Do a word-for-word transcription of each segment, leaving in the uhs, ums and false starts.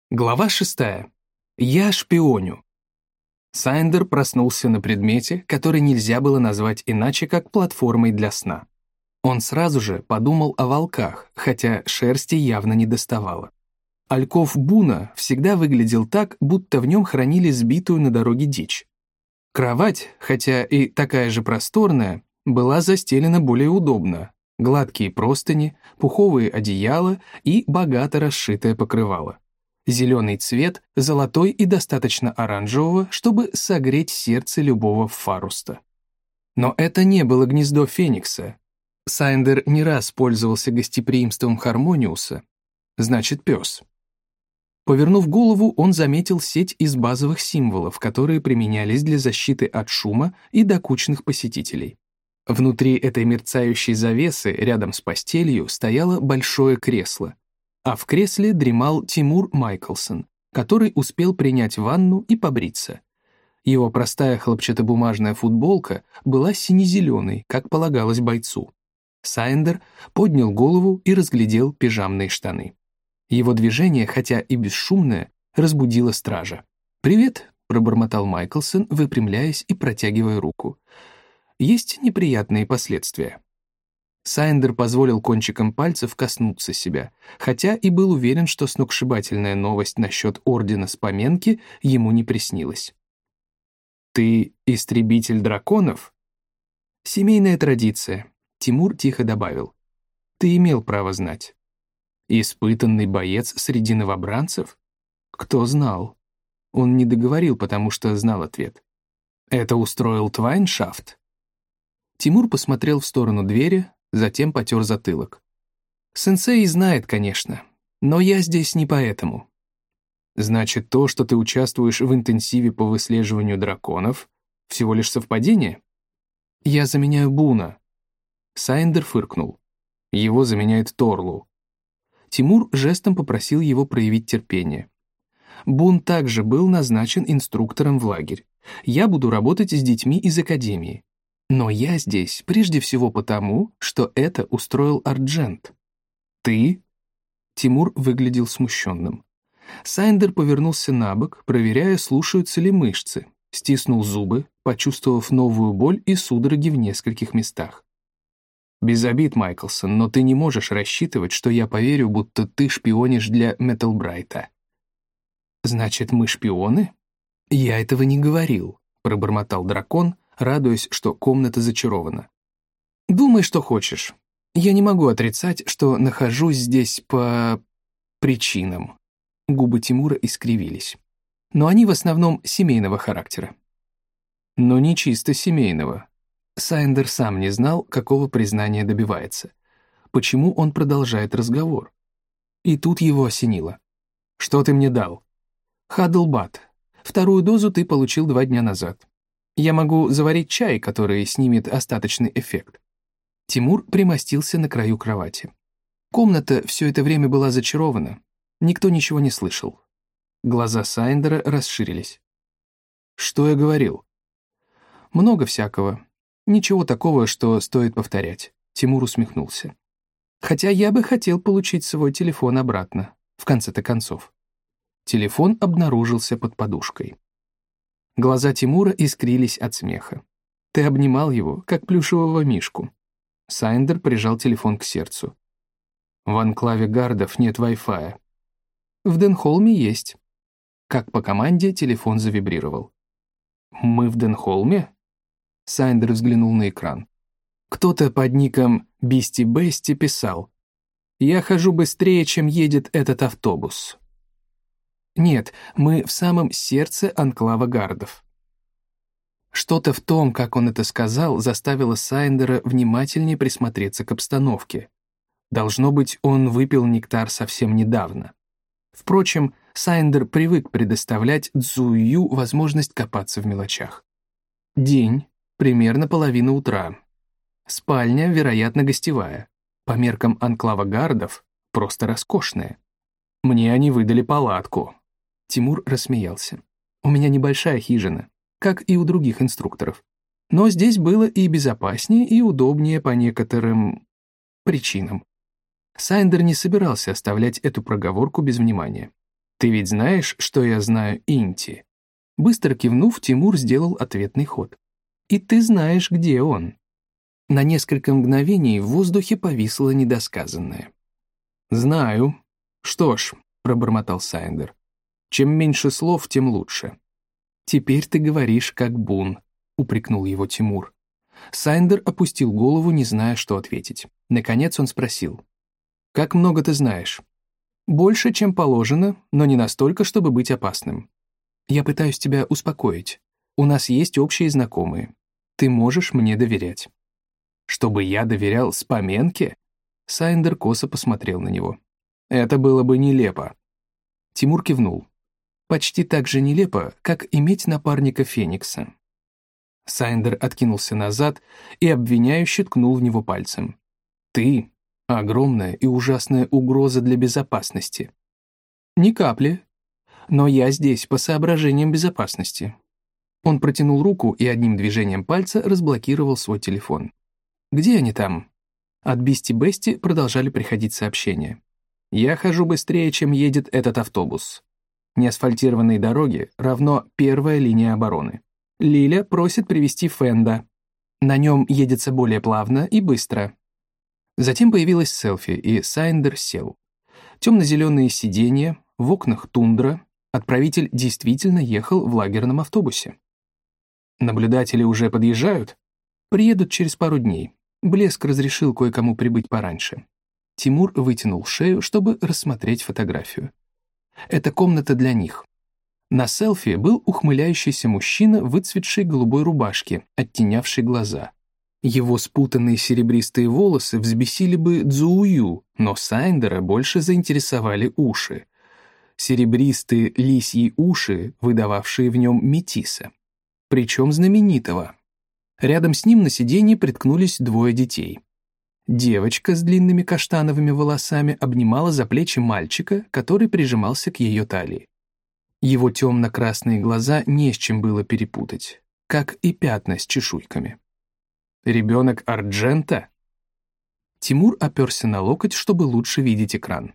Глава шестая. Я шпионю. Сайндер проснулся на предмете, который нельзя было назвать иначе, как платформой для сна. Он сразу же подумал о волках, хотя шерсти явно не доставало. Альков Буна всегда выглядел так, будто в нем хранили сбитую на дороге дичь. Кровать, хотя и такая же просторная, была застелена более удобно. Гладкие простыни, пуховые одеяла и богато расшитое покрывало. Зеленый цвет, золотой и достаточно оранжевого, чтобы согреть сердце любого фаруста. Но это не было гнездо Феникса. Сайндер не раз пользовался гостеприимством Хармониуса, значит, пес. Повернув голову, он заметил сеть из базовых символов, которые применялись для защиты от шума и докучных посетителей. Внутри этой мерцающей завесы, рядом с постелью, стояло большое кресло, а в кресле дремал Тимур Майклсон, который успел принять ванну и побриться. Его простая хлопчатобумажная футболка была сине-зеленой, как полагалось бойцу. Сайндер поднял голову и разглядел пижамные штаны. Его движение, хотя и бесшумное, разбудило стража. «Привет», — пробормотал Майклсон, выпрямляясь и протягивая руку. «Есть неприятные последствия». Сайндер позволил кончиком пальцев коснуться себя, хотя и был уверен, что сногсшибательная новость насчет Ордена Споменки ему не приснилась. «Ты истребитель драконов?» «Семейная традиция», — Тимур тихо добавил. «Ты имел право знать». «Испытанный боец среди новобранцев?» «Кто знал?» Он не договорил, потому что знал ответ. «Это устроил Твайншафт?» Тимур посмотрел в сторону двери, затем потер затылок. «Сенсей знает, конечно, но я здесь не поэтому». «Значит, то, что ты участвуешь в интенсиве по выслеживанию драконов, всего лишь совпадение?» «Я заменяю Буна». Сайндер фыркнул. «Его заменяет Торлу». Тимур жестом попросил его проявить терпение. «Бун также был назначен инструктором в лагерь. Я буду работать с детьми из академии. Но я здесь прежде всего потому, что это устроил Арджент». «Ты?» Тимур выглядел смущенным. Сайндер повернулся на бок, проверяя, слушаются ли мышцы, стиснул зубы, почувствовав новую боль и судороги в нескольких местах. «Без обид, Майклсон, но ты не можешь рассчитывать, что я поверю, будто ты шпионишь для Металбрайта». «Значит, мы шпионы?» «Я этого не говорил», — пробормотал дракон, радуясь, что комната зачарована. «Думай, что хочешь. Я не могу отрицать, что нахожусь здесь по... причинам». Губы Тимура искривились. «Но они в основном семейного характера». «Но не чисто семейного». Сайндер сам не знал, какого признания добивается. Почему он продолжает разговор? И тут его осенило. «Что ты мне дал?» «Хаддлбат. Вторую дозу ты получил два дня назад. Я могу заварить чай, который снимет остаточный эффект». Тимур примостился на краю кровати. Комната все это время была зачарована. Никто ничего не слышал. Глаза Сайндера расширились. «Что я говорил?» «Много всякого. Ничего такого, что стоит повторять», — Тимур усмехнулся. «Хотя я бы хотел получить свой телефон обратно, в конце-то концов». Телефон обнаружился под подушкой. Глаза Тимура искрились от смеха. «Ты обнимал его, как плюшевого мишку». Сайндер прижал телефон к сердцу. «В анклаве гардов нет Wi-Fi. В Денхолме есть». Как по команде телефон завибрировал. «Мы в Денхолме?» Сайндер взглянул на экран. Кто-то под ником Бисти Бести писал: «Я хожу быстрее, чем едет этот автобус». Нет, мы в самом сердце анклава гардов. Что-то в том, как он это сказал, заставило Сайндера внимательнее присмотреться к обстановке. Должно быть, он выпил нектар совсем недавно. Впрочем, Сайндер привык предоставлять Цзую возможность копаться в мелочах. День, примерно половина утра. Спальня, вероятно, гостевая. По меркам анклава гардов, просто роскошная. Мне они выдали палатку. Тимур рассмеялся. У меня небольшая хижина, как и у других инструкторов. Но здесь было и безопаснее, и удобнее по некоторым причинам. Сайндер не собирался оставлять эту проговорку без внимания. Ты ведь знаешь, что я знаю Инти?» Быстро кивнув, Тимур сделал ответный ход. «И ты знаешь, где он». На несколько мгновений в воздухе повисло недосказанное. «Знаю. Что ж», — пробормотал Сайндер, «чем меньше слов, тем лучше». «Теперь ты говоришь, как Бун», — упрекнул его Тимур. Сайндер опустил голову, не зная, что ответить. Наконец он спросил. «Как много ты знаешь?» «Больше, чем положено, но не настолько, чтобы быть опасным. Я пытаюсь тебя успокоить. У нас есть общие знакомые. Ты можешь мне доверять». «Чтобы я доверял Спаменке?» Сайндер косо посмотрел на него. «Это было бы нелепо». Тимур кивнул. «Почти так же нелепо, как иметь напарника Феникса». Сайндер откинулся назад и обвиняюще ткнул в него пальцем. «Ты — огромная и ужасная угроза для безопасности». «Ни капли. Но я здесь по соображениям безопасности». Он протянул руку и одним движением пальца разблокировал свой телефон. «Где они там?» От Бисти-Бести продолжали приходить сообщения. «Я хожу быстрее, чем едет этот автобус. Неасфальтированные дороги равно первая линия обороны. Лиля просит привезти Фенда. На нем едется более плавно и быстро». Затем появилась селфи, и Сайндер сел. Темно-зеленые сиденья, в окнах тундра. Отправитель действительно ехал в лагерном автобусе. «Наблюдатели уже подъезжают?» «Приедут через пару дней. Блеск разрешил кое-кому прибыть пораньше». Тимур вытянул шею, чтобы рассмотреть фотографию. Это комната для них. На селфи был ухмыляющийся мужчина в выцветшей голубой рубашке, оттенявшей глаза. Его спутанные серебристые волосы взбесили бы Цзуую, но Сайндера больше заинтересовали уши. Серебристые лисьи уши, выдававшие в нем метиса. Причем знаменитого. Рядом с ним на сиденье приткнулись двое детей. Девочка с длинными каштановыми волосами обнимала за плечи мальчика, который прижимался к ее талии. Его темно-красные глаза не с чем было перепутать, как и пятна с чешуйками. «Ребенок Арджента?» Тимур оперся на локоть, чтобы лучше видеть экран.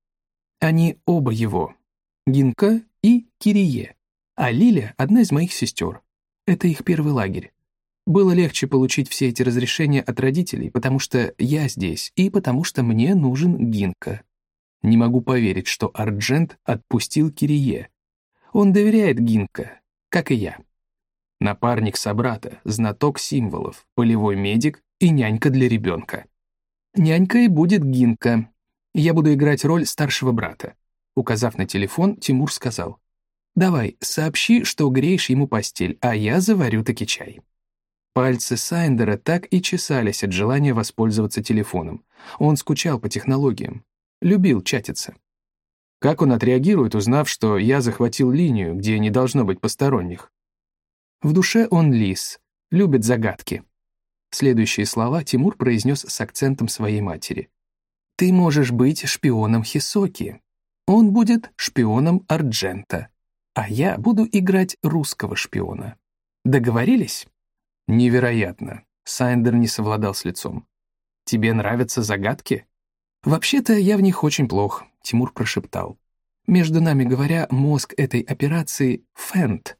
Они оба его, Гинка и Кирие, а Лиля — одна из моих сестер. Это их первый лагерь. Было легче получить все эти разрешения от родителей, потому что я здесь и потому что мне нужен Гинка. Не могу поверить, что Арджент отпустил Кирие. Он доверяет Гинка, как и я. Напарник собрата, знаток символов, полевой медик и нянька для ребенка. Нянькой будет Гинка. Я буду играть роль старшего брата. Указав на телефон, Тимур сказал: «Давай, сообщи, что греешь ему постель, а я заварю таки чай». Пальцы Сайндера так и чесались от желания воспользоваться телефоном. Он скучал по технологиям, любил чатиться. Как он отреагирует, узнав, что я захватил линию, где не должно быть посторонних? В душе он лис, любит загадки. Следующие слова Тимур произнес с акцентом своей матери. «Ты можешь быть шпионом Хисоки. Он будет шпионом Арджента. А я буду играть русского шпиона. Договорились?» «Невероятно», — Сайндер не совладал с лицом. «Тебе нравятся загадки?» «Вообще-то я в них очень плох», — Тимур прошептал. «Между нами говоря, мозг этой операции — Фенд».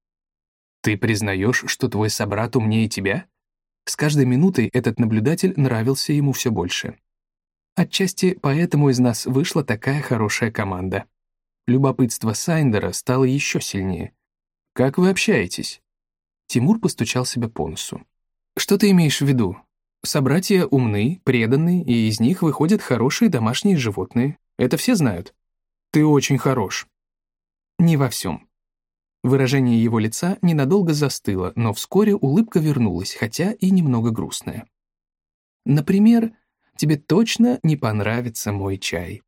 «Ты признаешь, что твой собрат умнее тебя?» С каждой минутой этот наблюдатель нравился ему все больше. Отчасти поэтому из нас вышла такая хорошая команда. Любопытство Сайндера стало еще сильнее. «Как вы общаетесь?» Тимур постучал себя по носу. «Что ты имеешь в виду? Собратья умны, преданы, и из них выходят хорошие домашние животные. Это все знают. Ты очень хорош». «Не во всем». Выражение его лица ненадолго застыло, но вскоре улыбка вернулась, хотя и немного грустная. «Например, тебе точно не понравится мой чай».